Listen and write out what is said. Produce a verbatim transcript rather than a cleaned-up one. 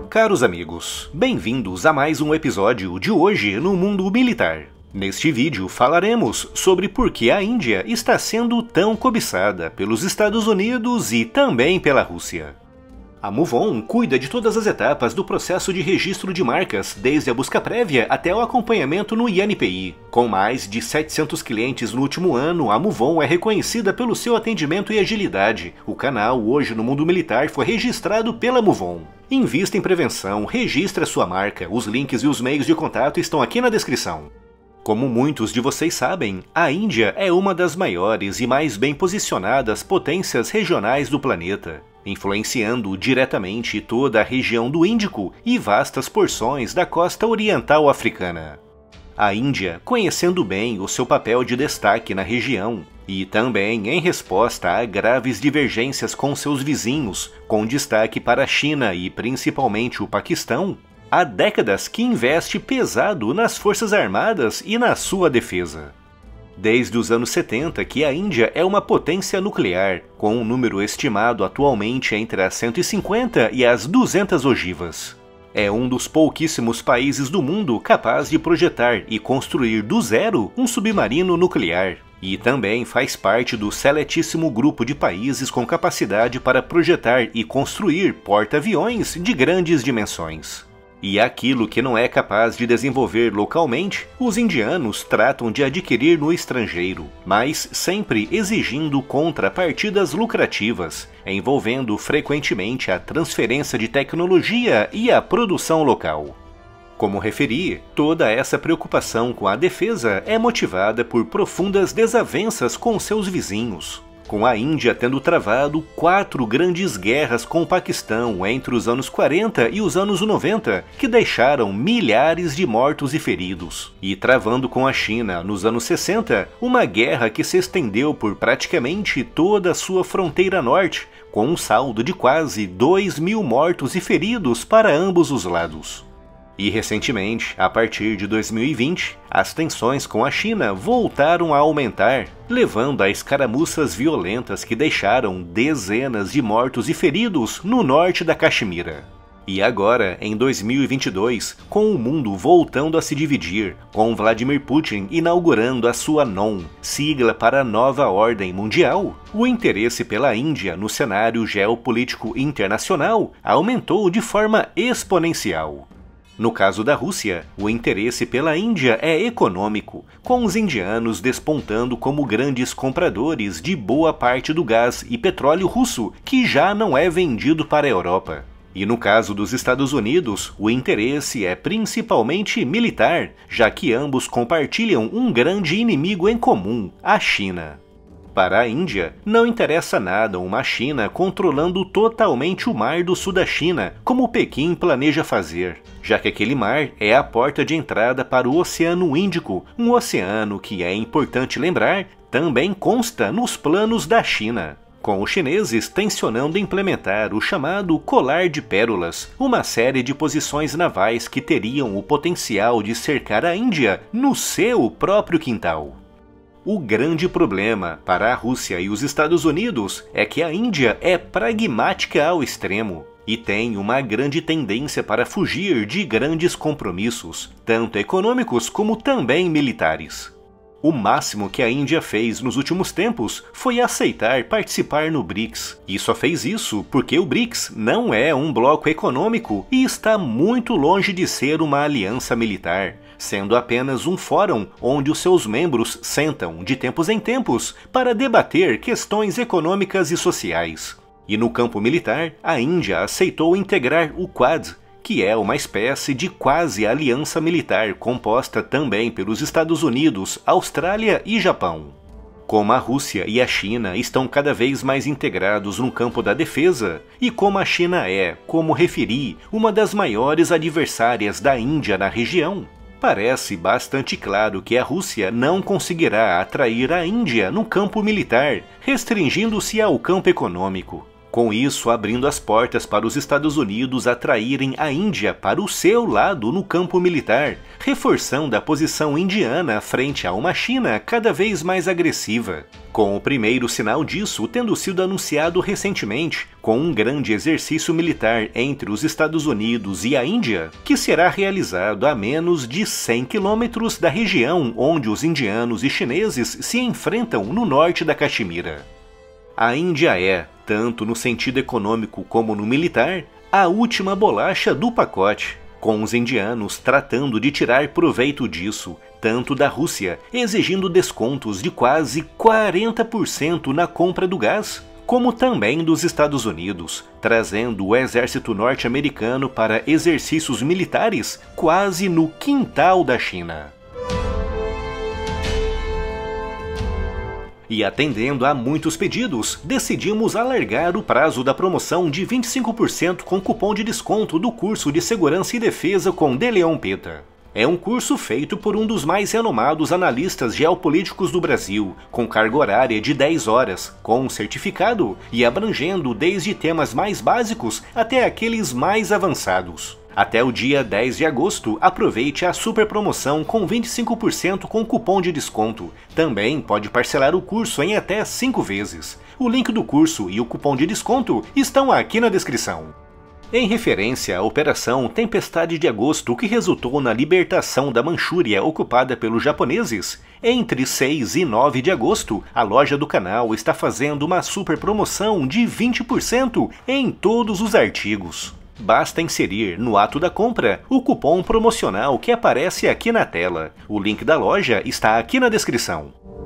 Caros amigos, bem-vindos a mais um episódio de Hoje no Mundo Militar. Neste vídeo falaremos sobre por que a Índia está sendo tão cobiçada pelos Estados Unidos e também pela Rússia. A MoveOn cuida de todas as etapas do processo de registro de marcas, desde a busca prévia até o acompanhamento no I N P I. Com mais de setecentos clientes no último ano, a MoveOn é reconhecida pelo seu atendimento e agilidade. O canal Hoje no Mundo Militar foi registrado pela MoveOn. Invista em prevenção, registre a sua marca, os links e os meios de contato estão aqui na descrição. Como muitos de vocês sabem, a Índia é uma das maiores e mais bem posicionadas potências regionais do planeta, influenciando diretamente toda a região do Índico e vastas porções da costa oriental africana. A Índia, conhecendo bem o seu papel de destaque na região, e também em resposta a graves divergências com seus vizinhos, com destaque para a China e principalmente o Paquistão, há décadas que investe pesado nas forças armadas e na sua defesa. Desde os anos setenta que a Índia é uma potência nuclear, com um número estimado atualmente entre as cento e cinquenta e as duzentas ogivas. É um dos pouquíssimos países do mundo capaz de projetar e construir do zero um submarino nuclear, e também faz parte do seletíssimo grupo de países com capacidade para projetar e construir porta-aviões de grandes dimensões. E aquilo que não é capaz de desenvolver localmente, os indianos tratam de adquirir no estrangeiro, mas sempre exigindo contrapartidas lucrativas, envolvendo frequentemente a transferência de tecnologia e a produção local. Como referi, toda essa preocupação com a defesa é motivada por profundas desavenças com seus vizinhos, com a Índia tendo travado quatro grandes guerras com o Paquistão entre os anos quarenta e os anos noventa, que deixaram milhares de mortos e feridos, e travando com a China nos anos sessenta, uma guerra que se estendeu por praticamente toda a sua fronteira norte, com um saldo de quase dois mil mortos e feridos para ambos os lados. E recentemente, a partir de dois mil e vinte, as tensões com a China voltaram a aumentar, levando a escaramuças violentas que deixaram dezenas de mortos e feridos no norte da Caxemira. E agora, em dois mil e vinte e dois, com o mundo voltando a se dividir, com Vladimir Putin inaugurando a sua N O M, sigla para a nova ordem mundial, o interesse pela Índia no cenário geopolítico internacional aumentou de forma exponencial. No caso da Rússia, o interesse pela Índia é econômico, com os indianos despontando como grandes compradores de boa parte do gás e petróleo russo, que já não é vendido para a Europa. E no caso dos Estados Unidos, o interesse é principalmente militar, já que ambos compartilham um grande inimigo em comum, a China. Para a Índia, não interessa nada uma China controlando totalmente o mar do sul da China, como Pequim planeja fazer, já que aquele mar é a porta de entrada para o Oceano Índico, um oceano que, é importante lembrar, também consta nos planos da China, com os chineses tensionando implementar o chamado Colar de Pérolas, uma série de posições navais que teriam o potencial de cercar a Índia no seu próprio quintal. O grande problema para a Rússia e os Estados Unidos é que a Índia é pragmática ao extremo e tem uma grande tendência para fugir de grandes compromissos, tanto econômicos como também militares. O máximo que a Índia fez nos últimos tempos foi aceitar participar no BRICS, e só fez isso porque o BRICS não é um bloco econômico e está muito longe de ser uma aliança militar, sendo apenas um fórum onde os seus membros sentam de tempos em tempos para debater questões econômicas e sociais. E no campo militar, a Índia aceitou integrar o Quad, que é uma espécie de quase aliança militar composta também pelos Estados Unidos, Austrália e Japão. Como a Rússia e a China estão cada vez mais integrados no campo da defesa, e como a China é, como referi, uma das maiores adversárias da Índia na região, parece bastante claro que a Rússia não conseguirá atrair a Índia no campo militar, restringindo-se ao campo econômico. com isso abrindo as portas para os Estados Unidos atraírem a Índia para o seu lado no campo militar, reforçando a posição indiana frente a uma China cada vez mais agressiva. Com o primeiro sinal disso tendo sido anunciado recentemente, com um grande exercício militar entre os Estados Unidos e a Índia, que será realizado a menos de cem quilômetros da região onde os indianos e chineses se enfrentam no norte da Caxemira. A Índia é, tanto no sentido econômico como no militar, a última bolacha do pacote, com os indianos tratando de tirar proveito disso, tanto da Rússia, exigindo descontos de quase quarenta por cento na compra do gás, como também dos Estados Unidos, trazendo o exército norte-americano para exercícios militares quase no quintal da China. E atendendo a muitos pedidos, decidimos alargar o prazo da promoção de vinte e cinco por cento com cupom de desconto do curso de Segurança e Defesa com De Leon Peta. É um curso feito por um dos mais renomados analistas geopolíticos do Brasil, com carga horária de dez horas, com certificado e abrangendo desde temas mais básicos até aqueles mais avançados. Até o dia dez de agosto, aproveite a super promoção com vinte e cinco por cento com cupom de desconto. Também pode parcelar o curso em até cinco vezes. O link do curso e o cupom de desconto estão aqui na descrição. Em referência à Operação Tempestade de Agosto, que resultou na libertação da Manchúria ocupada pelos japoneses, entre seis e nove de agosto, a loja do canal está fazendo uma super promoção de vinte por cento em todos os artigos. Basta inserir no ato da compra o cupom promocional que aparece aqui na tela. O link da loja está aqui na descrição.